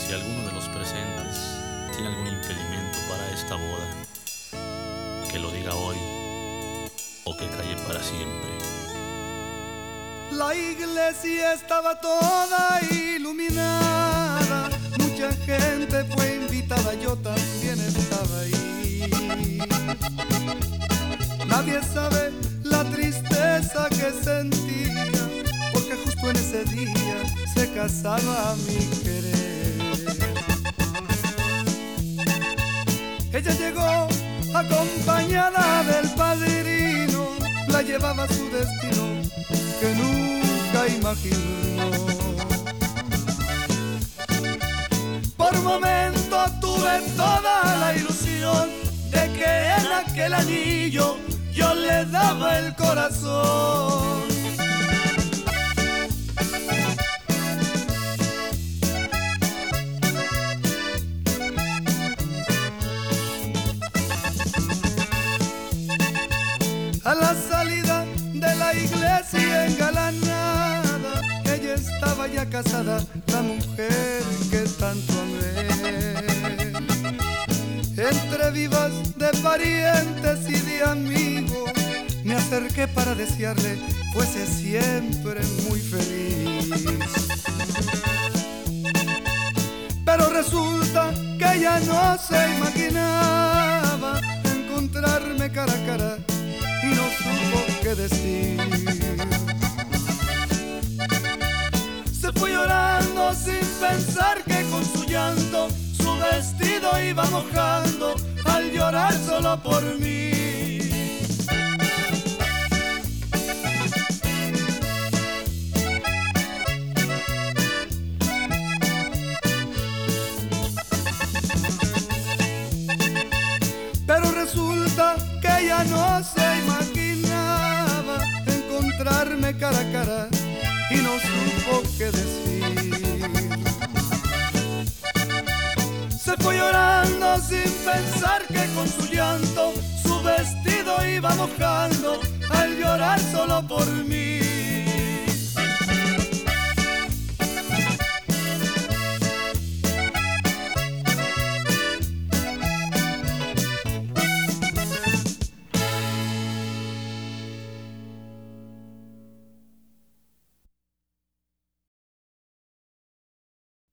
Si alguno de los presentes tiene algún impedimento para esta boda, que lo diga hoy o que calle para siempre. La iglesia estaba toda iluminada, mucha gente fue invitada, yo también estaba ahí. Nadie sabe la tristeza que sentía, porque justo en ese día se casaba mi querer. Ella llegó acompañada del padrino, la llevaba a su destino que nunca imaginó. Por un momento tuve toda la ilusión de que en aquel anillo yo le daba el corazón. A la salida de la iglesia engalanada, ella estaba ya casada, la mujer que tanto amé. Entre vivas de parientes y de amigos, me acerqué para desearle fuese siempre muy feliz. Pero resulta que ella no se imaginaba encontrarme cara a cara y no supo qué decir. Se fue llorando sin pensar que con su llanto su vestido iba mojando al llorar solo por mí. Pero resulta que ella no se imaginaba encontrarme cara a cara y no supo qué decir. Se fue llorando sin pensar que con su llanto su vestido iba mojando al llorar solo por mí.